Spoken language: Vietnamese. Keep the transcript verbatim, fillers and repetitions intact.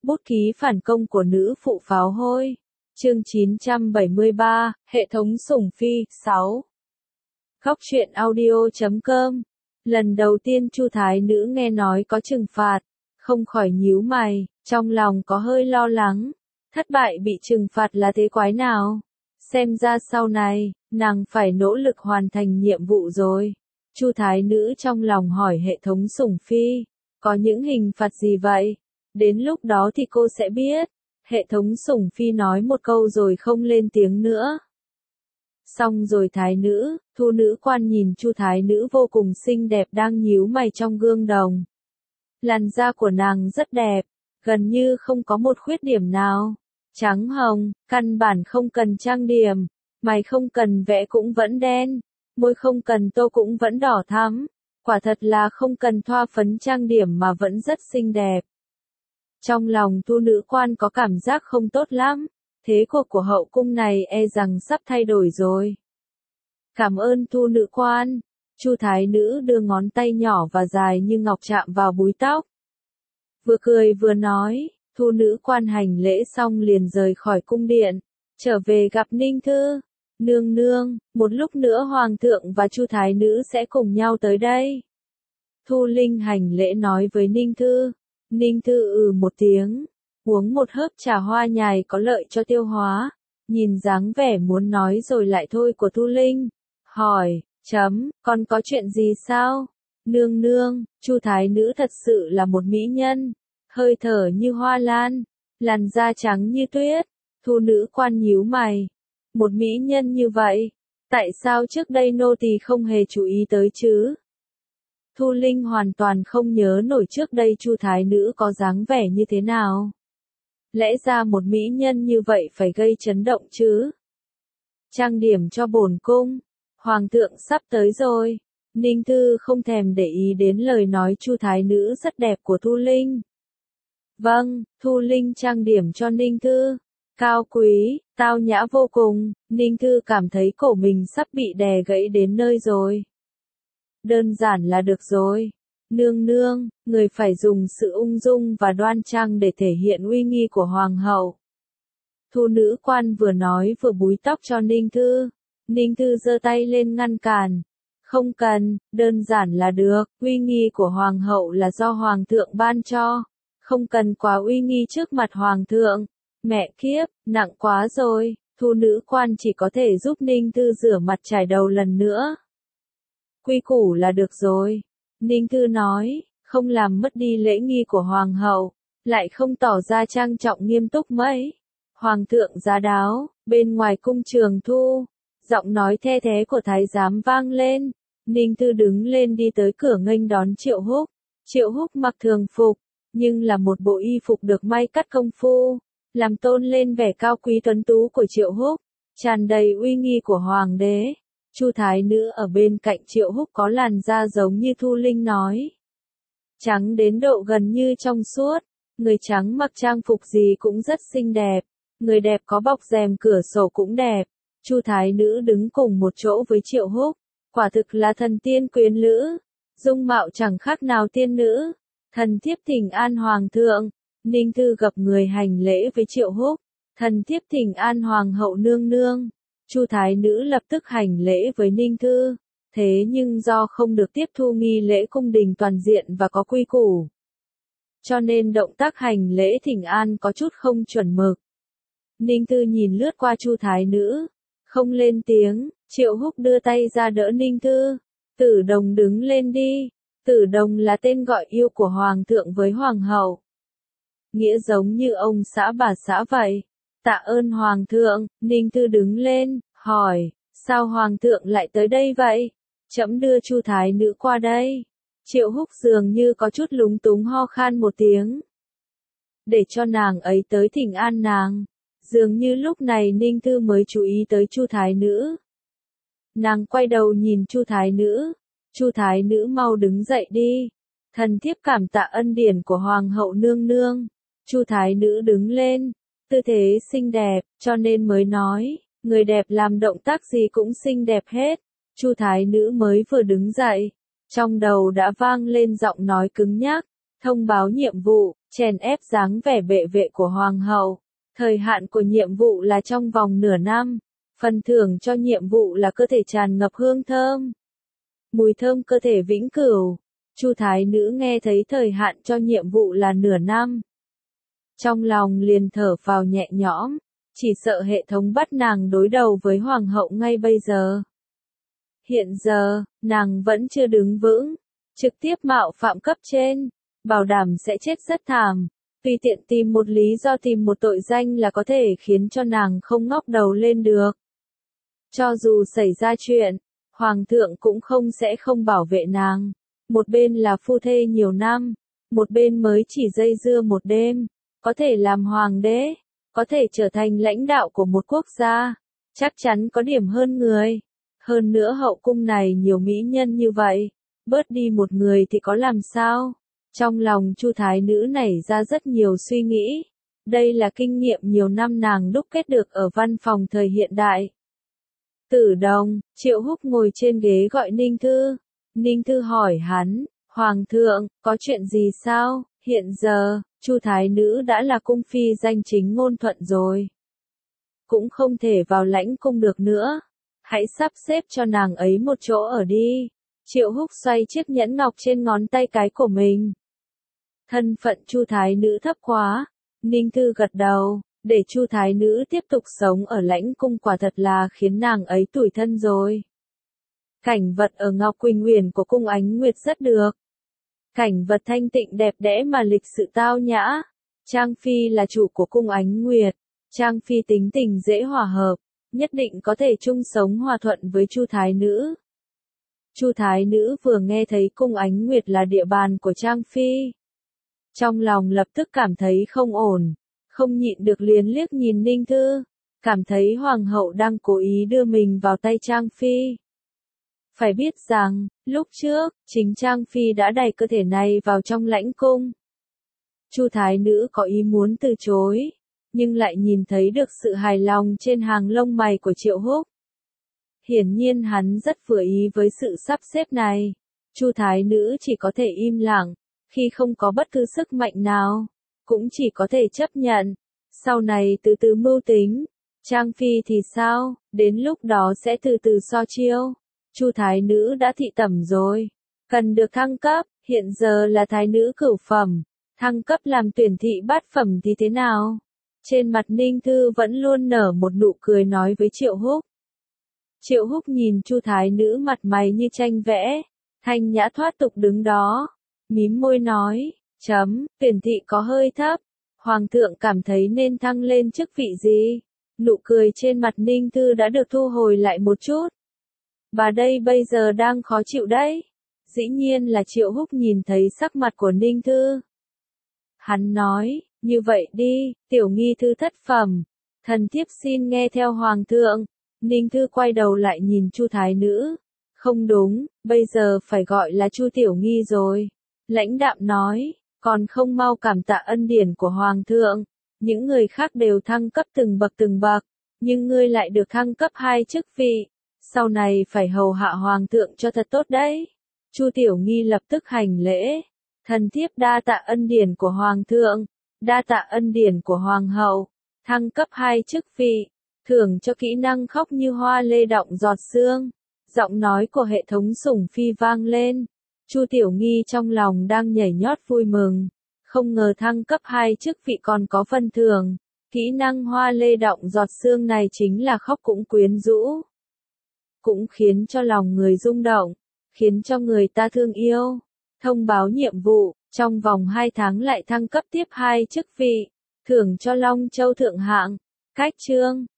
Bút ký phản công của nữ phụ pháo hôi. Chương chín trăm bảy mươi ba, hệ thống sủng phi, sáu. Góc truyện audio chấm com. Lần đầu tiên Chu Thái Nữ nghe nói có trừng phạt, không khỏi nhíu mày, trong lòng có hơi lo lắng. Thất bại bị trừng phạt là thế quái nào? Xem ra sau này, nàng phải nỗ lực hoàn thành nhiệm vụ rồi. Chu Thái Nữ trong lòng hỏi hệ thống sủng phi, có những hình phạt gì vậy? Đến lúc đó thì cô sẽ biết. Hệ thống sủng phi nói một câu rồi không lên tiếng nữa. Xong rồi Thái Nữ, Thu Nữ quan nhìn Chu Thái Nữ vô cùng xinh đẹp đang nhíu mày trong gương đồng. Làn da của nàng rất đẹp, gần như không có một khuyết điểm nào. Trắng hồng, căn bản không cần trang điểm, mày không cần vẽ cũng vẫn đen, môi không cần tô cũng vẫn đỏ thắm. Quả thật là không cần thoa phấn trang điểm mà vẫn rất xinh đẹp. Trong lòng Thu Nữ quan có cảm giác không tốt lắm, thế cuộc của hậu cung này e rằng sắp thay đổi rồi. Cảm ơn Thu Nữ quan. Chu Thái Nữ đưa ngón tay nhỏ và dài như ngọc chạm vào búi tóc. Vừa cười vừa nói, Thu Nữ quan hành lễ xong liền rời khỏi cung điện, trở về gặp Ninh Thư. Nương nương, một lúc nữa Hoàng thượng và Chu Thái Nữ sẽ cùng nhau tới đây. Thu Linh hành lễ nói với Ninh Thư. Ninh Thư ừ một tiếng, uống một hớp trà hoa nhài có lợi cho tiêu hóa, nhìn dáng vẻ muốn nói rồi lại thôi của Thu Linh, hỏi, chấm, còn có chuyện gì sao? Nương nương, Chu Thái Nữ thật sự là một mỹ nhân, hơi thở như hoa lan, làn da trắng như tuyết. Thu Nữ quan nhíu mày, một mỹ nhân như vậy, tại sao trước đây nô tỳ không hề chú ý tới chứ? Thu Linh hoàn toàn không nhớ nổi trước đây Chu Thái Nữ có dáng vẻ như thế nào. Lẽ ra một mỹ nhân như vậy phải gây chấn động chứ. Trang điểm cho bổn cung, Hoàng thượng sắp tới rồi. Ninh Thư không thèm để ý đến lời nói Chu Thái Nữ rất đẹp của Thu Linh. Vâng, Thu Linh trang điểm cho Ninh Thư. Cao quý, tao nhã vô cùng, Ninh Thư cảm thấy cổ mình sắp bị đè gãy đến nơi rồi. Đơn giản là được rồi. Nương nương, người phải dùng sự ung dung và đoan trang để thể hiện uy nghi của Hoàng hậu. Thu Nữ quan vừa nói vừa búi tóc cho Ninh Thư. Ninh Thư giơ tay lên ngăn cản. Không cần, đơn giản là được, uy nghi của Hoàng hậu là do Hoàng thượng ban cho. Không cần quá uy nghi trước mặt Hoàng thượng. Mẹ kiếp, nặng quá rồi. Thu Nữ quan chỉ có thể giúp Ninh Thư rửa mặt trải đầu lần nữa. Quy củ là được rồi. Ninh Thư nói, không làm mất đi lễ nghi của Hoàng hậu, lại không tỏ ra trang trọng nghiêm túc mấy. Hoàng thượng giá đáo, bên ngoài cung Trường Thu, giọng nói the thế của thái giám vang lên. Ninh Thư đứng lên đi tới cửa nghênh đón Triệu Húc. Triệu Húc mặc thường phục, nhưng là một bộ y phục được may cắt công phu, làm tôn lên vẻ cao quý tuấn tú của Triệu Húc, tràn đầy uy nghi của Hoàng đế. Chu Thái Nữ ở bên cạnh Triệu Húc có làn da giống như Thu Linh nói. Trắng đến độ gần như trong suốt, người trắng mặc trang phục gì cũng rất xinh đẹp, người đẹp có bọc rèm cửa sổ cũng đẹp. Chu Thái Nữ đứng cùng một chỗ với Triệu Húc, quả thực là thần tiên quyến lữ, dung mạo chẳng khác nào tiên nữ. Thần thiếp thỉnh an Hoàng thượng. Ninh Thư gặp người hành lễ với Triệu Húc. Thần thiếp thỉnh an Hoàng hậu nương nương. Chu Thái Nữ lập tức hành lễ với Ninh Thư, thế nhưng do không được tiếp thu nghi lễ cung đình toàn diện và có quy củ, cho nên động tác hành lễ thỉnh an có chút không chuẩn mực. Ninh Thư nhìn lướt qua Chu Thái Nữ, không lên tiếng. Triệu Húc đưa tay ra đỡ Ninh Thư. Tử Đồng đứng lên đi. Tử Đồng là tên gọi yêu của Hoàng thượng với Hoàng hậu, nghĩa giống như ông xã bà xã vậy. Tạ ơn Hoàng thượng. Ninh Thư đứng lên, hỏi, sao Hoàng thượng lại tới đây vậy? Trẫm đưa Chu Thái Nữ qua đây. Triệu Húc dường như có chút lúng túng ho khan một tiếng. Để cho nàng ấy tới thỉnh an nàng. Dường như lúc này Ninh Thư mới chú ý tới Chu Thái Nữ. Nàng quay đầu nhìn Chu Thái Nữ. Chu Thái Nữ mau đứng dậy đi. Thần thiếp cảm tạ ân điển của Hoàng hậu nương nương. Chu Thái Nữ đứng lên. Tư thế xinh đẹp, cho nên mới nói, người đẹp làm động tác gì cũng xinh đẹp hết. Chu Thái Nữ mới vừa đứng dậy, trong đầu đã vang lên giọng nói cứng nhắc, thông báo nhiệm vụ, chèn ép dáng vẻ bệ vệ của hoàng hậu. Thời hạn của nhiệm vụ là trong vòng nửa năm. Phần thưởng cho nhiệm vụ là cơ thể tràn ngập hương thơm. Mùi thơm cơ thể vĩnh cửu. Chu thái nữ nghe thấy thời hạn cho nhiệm vụ là nửa năm. Trong lòng liền thở phào nhẹ nhõm, chỉ sợ hệ thống bắt nàng đối đầu với hoàng hậu ngay bây giờ. Hiện giờ, nàng vẫn chưa đứng vững, trực tiếp mạo phạm cấp trên, bảo đảm sẽ chết rất thảm. Tùy tiện tìm một lý do tìm một tội danh là có thể khiến cho nàng không ngóc đầu lên được. Cho dù xảy ra chuyện, hoàng thượng cũng không sẽ không bảo vệ nàng. Một bên là phu thê nhiều năm, một bên mới chỉ dây dưa một đêm, có thể làm hoàng đế, có thể trở thành lãnh đạo của một quốc gia, chắc chắn có điểm hơn người. Hơn nữa hậu cung này nhiều mỹ nhân như vậy, bớt đi một người thì có làm sao? Trong lòng Chu thái nữ nảy ra rất nhiều suy nghĩ. Đây là kinh nghiệm nhiều năm nàng đúc kết được ở văn phòng thời hiện đại. Tử Đồng, Triệu Húc ngồi trên ghế gọi Ninh Thư. Ninh Thư hỏi hắn, Hoàng thượng, có chuyện gì sao? Hiện giờ, Chu thái nữ đã là cung phi danh chính ngôn thuận rồi. Cũng không thể vào lãnh cung được nữa. Hãy sắp xếp cho nàng ấy một chỗ ở đi. Triệu Húc xoay chiếc nhẫn ngọc trên ngón tay cái của mình. Thân phận Chu thái nữ thấp quá. Ninh Thư gật đầu, để Chu thái nữ tiếp tục sống ở lãnh cung quả thật là khiến nàng ấy tủi thân rồi. Cảnh vật ở Ngọc Quỳnh Uyển của cung Ánh Nguyệt rất được. Cảnh vật thanh tịnh đẹp đẽ mà lịch sự tao nhã. Trang Phi là chủ của cung Ánh Nguyệt. Trang Phi tính tình dễ hòa hợp, nhất định có thể chung sống hòa thuận với Chu thái nữ. Chu thái nữ vừa nghe thấy cung Ánh Nguyệt là địa bàn của Trang Phi, trong lòng lập tức cảm thấy không ổn, không nhịn được liền liếc nhìn Ninh Thư, cảm thấy hoàng hậu đang cố ý đưa mình vào tay Trang Phi. Phải biết rằng, lúc trước, chính Trang Phi đã đẩy cơ thể này vào trong lãnh cung. Chu thái nữ có ý muốn từ chối, nhưng lại nhìn thấy được sự hài lòng trên hàng lông mày của Triệu Húc. Hiển nhiên hắn rất vừa ý với sự sắp xếp này. Chu thái nữ chỉ có thể im lặng, khi không có bất cứ sức mạnh nào, cũng chỉ có thể chấp nhận. Sau này từ từ mưu tính. Trang Phi thì sao, đến lúc đó sẽ từ từ so chiêu. Chu thái nữ đã thị tẩm rồi, cần được thăng cấp, hiện giờ là thái nữ cửu phẩm, thăng cấp làm tuyển thị bát phẩm thì thế nào? Trên mặt Ninh Thư vẫn luôn nở một nụ cười nói với Triệu Húc. Triệu Húc nhìn Chu thái nữ mặt mày như tranh vẽ, thanh nhã thoát tục đứng đó, mím môi nói, chấm, tuyển thị có hơi thấp, hoàng thượng cảm thấy nên thăng lên chức vị gì? Nụ cười trên mặt Ninh Thư đã được thu hồi lại một chút. Bà đây bây giờ đang khó chịu đấy. Dĩ nhiên là Triệu Húc nhìn thấy sắc mặt của Ninh Thư. Hắn nói, như vậy đi, tiểu nghi thư thất phẩm, thần thiếp xin nghe theo hoàng thượng. Ninh Thư quay đầu lại nhìn Chu thái nữ. Không đúng, bây giờ phải gọi là Chu tiểu nghi rồi. Lãnh đạm nói, còn không mau cảm tạ ân điển của hoàng thượng. Những người khác đều thăng cấp từng bậc từng bậc, nhưng ngươi lại được thăng cấp hai chức vị. Sau này phải hầu hạ hoàng thượng cho thật tốt đấy. Chu tiểu nghi lập tức hành lễ. Thần thiếp đa tạ ân điển của hoàng thượng, đa tạ ân điển của hoàng hậu, thăng cấp hai chức vị, thưởng cho kỹ năng khóc như hoa lê đọng giọt sương. Giọng nói của hệ thống sủng phi vang lên. Chu tiểu nghi trong lòng đang nhảy nhót vui mừng, không ngờ thăng cấp hai chức vị còn có phần thưởng. Kỹ năng hoa lê đọng giọt sương này chính là khóc cũng quyến rũ, cũng khiến cho lòng người rung động, khiến cho người ta thương yêu. Thông báo nhiệm vụ, trong vòng hai tháng lại thăng cấp tiếp hai chức vị, thưởng cho Long Châu thượng hạng. Cách chương